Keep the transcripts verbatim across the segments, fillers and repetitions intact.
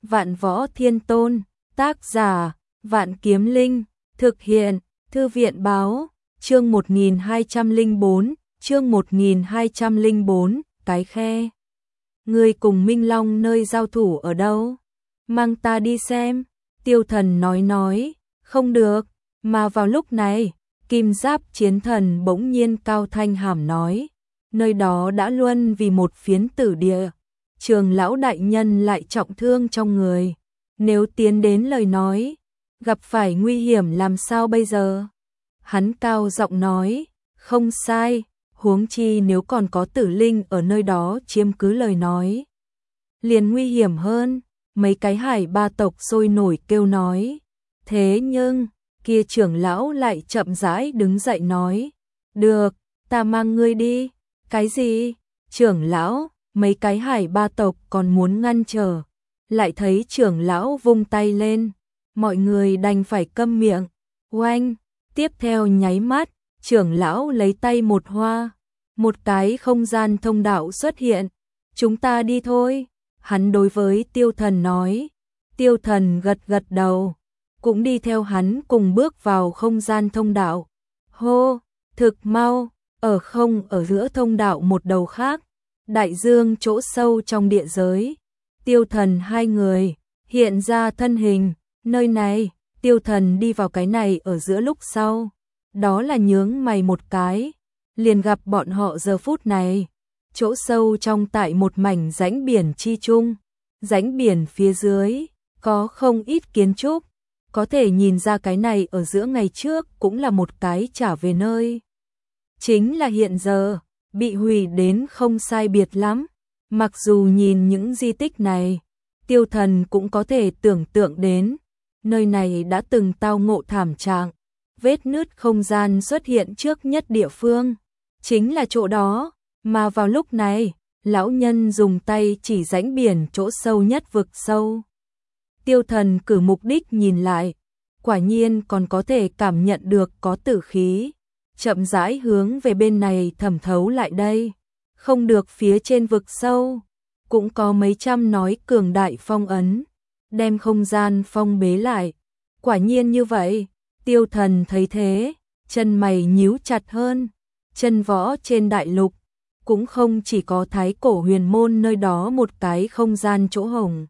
Vạn Võ Thiên Tôn, tác giả, Vạn Kiếm Linh, thực hiện, Thư viện báo, chương một nghìn hai trăm lẻ bốn, chương một nghìn hai trăm lẻ bốn, cái khe. Ngươi cùng Minh Long nơi giao thủ ở đâu? Mang ta đi xem. Tiêu Thần nói nói, không được, mà vào lúc này, Kim Giáp Chiến Thần bỗng nhiên cao thanh hàm nói, nơi đó đã luân vì một phiến tử địa, Trường lão đại nhân lại trọng thương trong người, nếu tiến đến lời nói, gặp phải nguy hiểm làm sao bây giờ? Hắn cao giọng nói, không sai, huống chi nếu còn có tử linh ở nơi đó chiếm cứ lời nói, liền nguy hiểm hơn. Mấy cái hải ba tộc sôi nổi kêu nói. Thế nhưng, kia trưởng lão lại chậm rãi đứng dậy nói. Được, ta mang ngươi đi. Cái gì? Trưởng lão, mấy cái hải ba tộc còn muốn ngăn trở. Lại thấy trưởng lão vung tay lên. Mọi người đành phải câm miệng. Oanh, tiếp theo nháy mắt, trưởng lão lấy tay một hoa. Một cái không gian thông đạo xuất hiện. Chúng ta đi thôi. Hắn đối với Tiêu Thần nói, Tiêu Thần gật gật đầu, cũng đi theo hắn cùng bước vào không gian thông đạo. Hô, thực mau, ở không ở giữa thông đạo một đầu khác, đại dương chỗ sâu trong địa giới. Tiêu Thần hai người, hiện ra thân hình, nơi này, Tiêu Thần đi vào cái này ở giữa lúc sau. Đó là nhướng mày một cái, liền gặp bọn họ giờ phút này. Chỗ sâu trong tại một mảnh rãnh biển chi trung, rãnh biển phía dưới, có không ít kiến trúc, có thể nhìn ra cái này ở giữa ngày trước cũng là một cái trả về nơi. Chính là hiện giờ, bị hủy đến không sai biệt lắm, mặc dù nhìn những di tích này, Tiêu Thần cũng có thể tưởng tượng đến, nơi này đã từng tao ngộ thảm trạng, vết nứt không gian xuất hiện trước nhất địa phương, chính là chỗ đó. Mà vào lúc này, lão nhân dùng tay chỉ rãnh biển chỗ sâu nhất vực sâu. Tiêu Thần cử mục đích nhìn lại, quả nhiên còn có thể cảm nhận được có tử khí, chậm rãi hướng về bên này thẩm thấu lại đây. Không được, phía trên vực sâu, cũng có mấy trăm nói cường đại phong ấn, đem không gian phong bế lại. Quả nhiên như vậy, Tiêu Thần thấy thế, chân mày nhíu chặt hơn, chân võ trên đại lục. Cũng không chỉ có thái cổ huyền môn nơi đó một cái không gian chỗ hồng.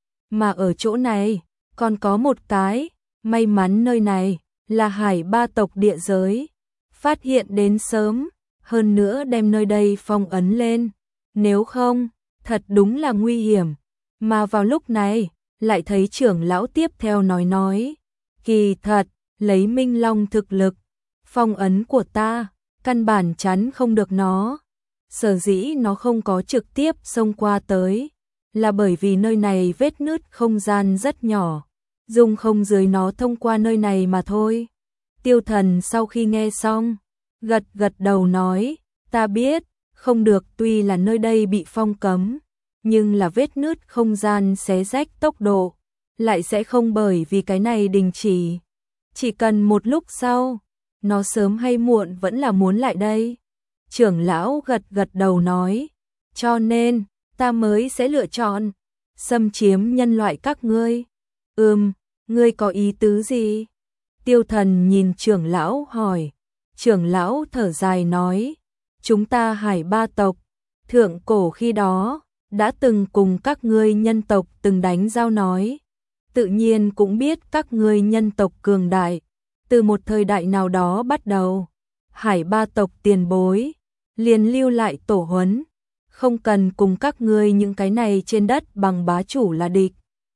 Mà ở chỗ này, còn có một cái, may mắn nơi này, là hải ba tộc địa giới. Phát hiện đến sớm, hơn nữa đem nơi đây phong ấn lên. Nếu không, thật đúng là nguy hiểm. Mà vào lúc này, lại thấy trưởng lão tiếp theo nói nói. Kỳ thật, lấy Minh Long thực lực, phong ấn của ta, căn bản chắn không được nó. Sở dĩ nó không có trực tiếp xông qua tới, là bởi vì nơi này vết nứt không gian rất nhỏ, dùng không dưới nó thông qua nơi này mà thôi. Tiêu Thần sau khi nghe xong, gật gật đầu nói, ta biết, không được, tuy là nơi đây bị phong cấm, nhưng là vết nứt không gian xé rách tốc độ, lại sẽ không bởi vì cái này đình chỉ. Chỉ cần một lúc sau, nó sớm hay muộn vẫn là muốn lại đây. Trưởng lão gật gật đầu nói, cho nên, ta mới sẽ lựa chọn, xâm chiếm nhân loại các ngươi. Ừm, ngươi có ý tứ gì? Tiêu Thần nhìn trưởng lão hỏi, trưởng lão thở dài nói, chúng ta hải ba tộc, thượng cổ khi đó, đã từng cùng các ngươi nhân tộc từng đánh giao nói. Tự nhiên cũng biết các ngươi nhân tộc cường đại, từ một thời đại nào đó bắt đầu, hải ba tộc tiền bối liền lưu lại tổ huấn, không cần cùng các ngươi những cái này trên đất bằng bá chủ là địch.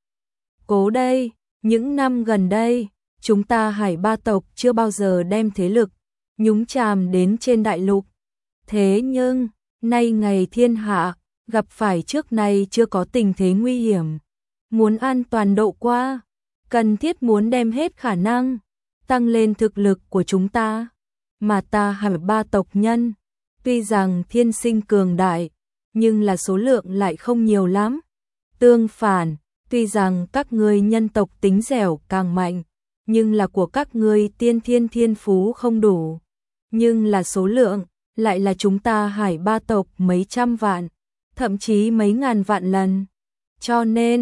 Cố đây, những năm gần đây, chúng ta hải ba tộc chưa bao giờ đem thế lực nhúng chàm đến trên đại lục. Thế nhưng, nay ngày thiên hạ, gặp phải trước nay chưa có tình thế nguy hiểm. Muốn an toàn độ qua, cần thiết muốn đem hết khả năng, tăng lên thực lực của chúng ta. Mà ta hải ba tộc nhân, tuy rằng thiên sinh cường đại, nhưng là số lượng lại không nhiều lắm. Tương phản, tuy rằng các ngươi nhân tộc tính dẻo càng mạnh, nhưng là của các ngươi tiên thiên thiên phú không đủ. Nhưng là số lượng, lại là chúng ta hải ba tộc mấy trăm vạn, thậm chí mấy ngàn vạn lần. Cho nên,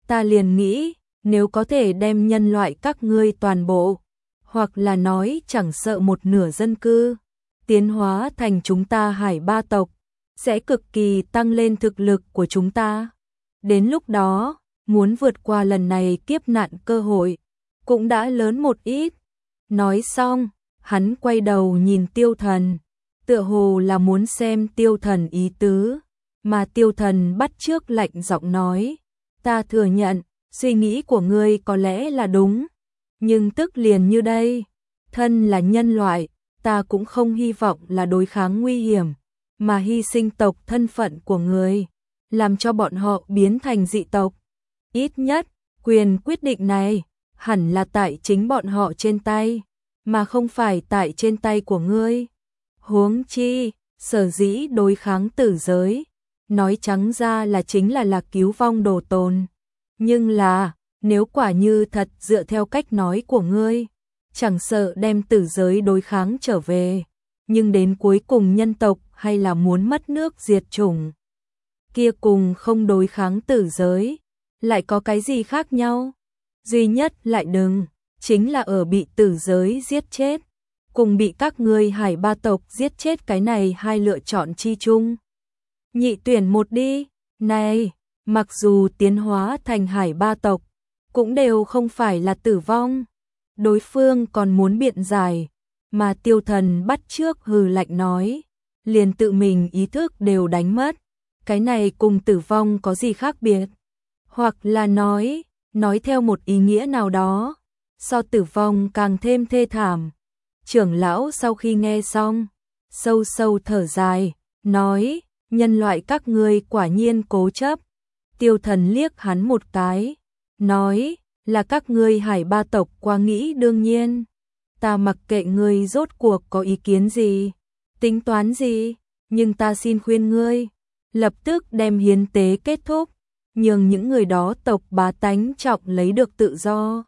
ta liền nghĩ, nếu có thể đem nhân loại các ngươi toàn bộ, hoặc là nói chẳng sợ một nửa dân cư, tiến hóa thành chúng ta Hải Ba tộc, sẽ cực kỳ tăng lên thực lực của chúng ta. Đến lúc đó, muốn vượt qua lần này kiếp nạn cơ hội, cũng đã lớn một ít. Nói xong, hắn quay đầu nhìn Tiêu Thần, tựa hồ là muốn xem Tiêu Thần ý tứ, mà Tiêu Thần bắt chước lạnh giọng nói, ta thừa nhận, suy nghĩ của ngươi có lẽ là đúng, nhưng tức liền như đây, thân là nhân loại, ta cũng không hy vọng là đối kháng nguy hiểm, mà hy sinh tộc thân phận của người, làm cho bọn họ biến thành dị tộc. Ít nhất, quyền quyết định này, hẳn là tại chính bọn họ trên tay, mà không phải tại trên tay của ngươi. Huống chi, sở dĩ đối kháng tử giới, nói trắng ra là chính là là cứu vong đồ tồn. Nhưng là, nếu quả như thật dựa theo cách nói của ngươi, chẳng sợ đem tử giới đối kháng trở về, nhưng đến cuối cùng nhân tộc hay là muốn mất nước diệt chủng. Kia cùng không đối kháng tử giới, lại có cái gì khác nhau? Duy nhất lại đừng, chính là ở bị tử giới giết chết, cùng bị các ngươi Hải Ba tộc giết chết, cái này hai lựa chọn chi chung. Nhị tuyển một đi, này, mặc dù tiến hóa thành Hải Ba tộc, cũng đều không phải là tử vong. Đối phương còn muốn biện giải, mà Tiêu Thần bắt trước hừ lạnh nói, liền tự mình ý thức đều đánh mất, cái này cùng tử vong có gì khác biệt? Hoặc là nói, nói theo một ý nghĩa nào đó, so tử vong càng thêm thê thảm. Trưởng lão sau khi nghe xong, sâu sâu thở dài, nói, nhân loại các ngươi quả nhiên cố chấp. Tiêu Thần liếc hắn một cái, nói, là các ngươi Hải Ba tộc quá nghĩ đương nhiên. Ta mặc kệ ngươi rốt cuộc có ý kiến gì, tính toán gì, nhưng ta xin khuyên ngươi, lập tức đem hiến tế kết thúc, nhường những người đó tộc bá tánh trọng lấy được tự do.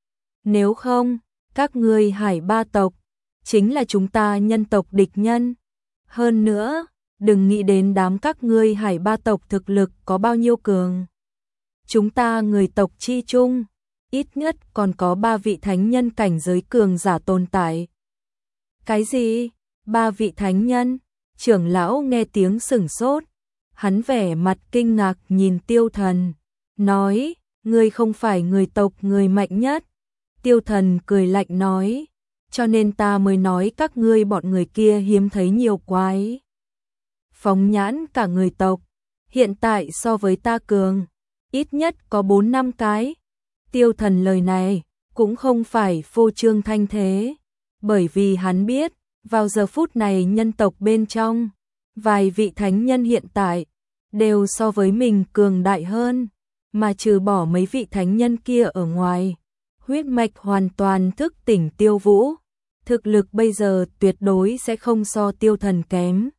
Nếu không, các ngươi Hải Ba tộc, chính là chúng ta nhân tộc địch nhân. Hơn nữa, đừng nghĩ đến đám các ngươi Hải Ba tộc thực lực có bao nhiêu cường. Chúng ta người tộc chi chung, ít nhất còn có ba vị thánh nhân cảnh giới cường giả tồn tại. Cái gì? Ba vị thánh nhân? Trưởng lão nghe tiếng sửng sốt, hắn vẻ mặt kinh ngạc nhìn Tiêu Thần, nói, ngươi không phải người tộc người mạnh nhất. Tiêu Thần cười lạnh nói, cho nên ta mới nói các ngươi bọn người kia hiếm thấy nhiều quái. Phóng nhãn cả người tộc, hiện tại so với ta cường, ít nhất có bốn năm cái. Tiêu Thần lời này cũng không phải phô trương thanh thế, bởi vì hắn biết, vào giờ phút này nhân tộc bên trong, vài vị thánh nhân hiện tại đều so với mình cường đại hơn, mà trừ bỏ mấy vị thánh nhân kia ở ngoài, huyết mạch hoàn toàn thức tỉnh Tiêu Vũ, thực lực bây giờ tuyệt đối sẽ không so Tiêu Thần kém.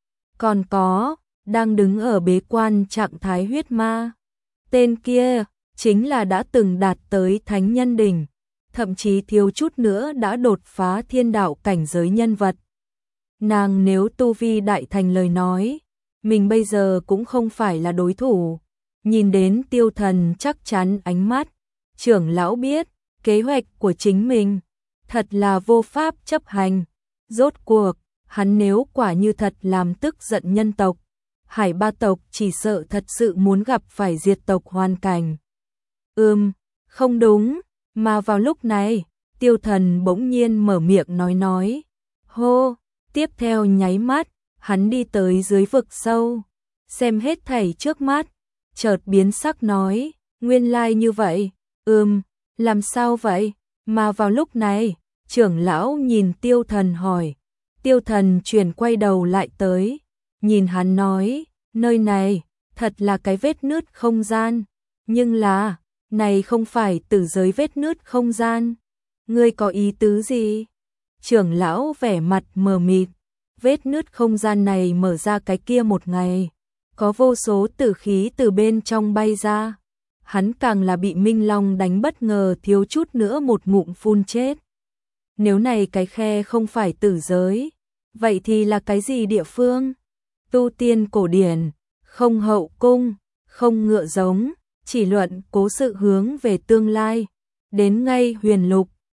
Còn có, đang đứng ở bế quan trạng thái huyết ma, tên kia chính là đã từng đạt tới thánh nhân đỉnh, thậm chí thiếu chút nữa đã đột phá thiên đạo cảnh giới nhân vật. Nàng nếu tu vi đại thành lời nói, mình bây giờ cũng không phải là đối thủ. Nhìn đến Tiêu Thần chắc chắn ánh mắt, trưởng lão biết, kế hoạch của chính mình thật là vô pháp chấp hành. Rốt cuộc, hắn nếu quả như thật làm tức giận nhân tộc, Hải Ba tộc chỉ sợ thật sự muốn gặp phải diệt tộc hoàn cảnh. Ừm, không đúng, mà vào lúc này, Tiêu Thần bỗng nhiên mở miệng nói nói. Hô, tiếp theo nháy mắt, hắn đi tới dưới vực sâu, xem hết thảy trước mắt, chợt biến sắc nói, nguyên lai như vậy, ừm, làm sao vậy? Mà vào lúc này, trưởng lão nhìn Tiêu Thần hỏi, Tiêu Thần chuyển quay đầu lại tới, nhìn hắn nói, nơi này, thật là cái vết nứt không gian, nhưng là, này không phải tử giới vết nứt không gian, ngươi có ý tứ gì? Trưởng lão vẻ mặt mờ mịt, vết nứt không gian này mở ra cái kia một ngày, có vô số tử khí từ bên trong bay ra, hắn càng là bị Minh Long đánh bất ngờ thiếu chút nữa một ngụm phun chết. Nếu này cái khe không phải tử giới, vậy thì là cái gì địa phương? Tu tiên cổ điển, không hậu cung, không ngựa giống, chỉ luận cố sự hướng về tương lai. Đến ngay huyền lục,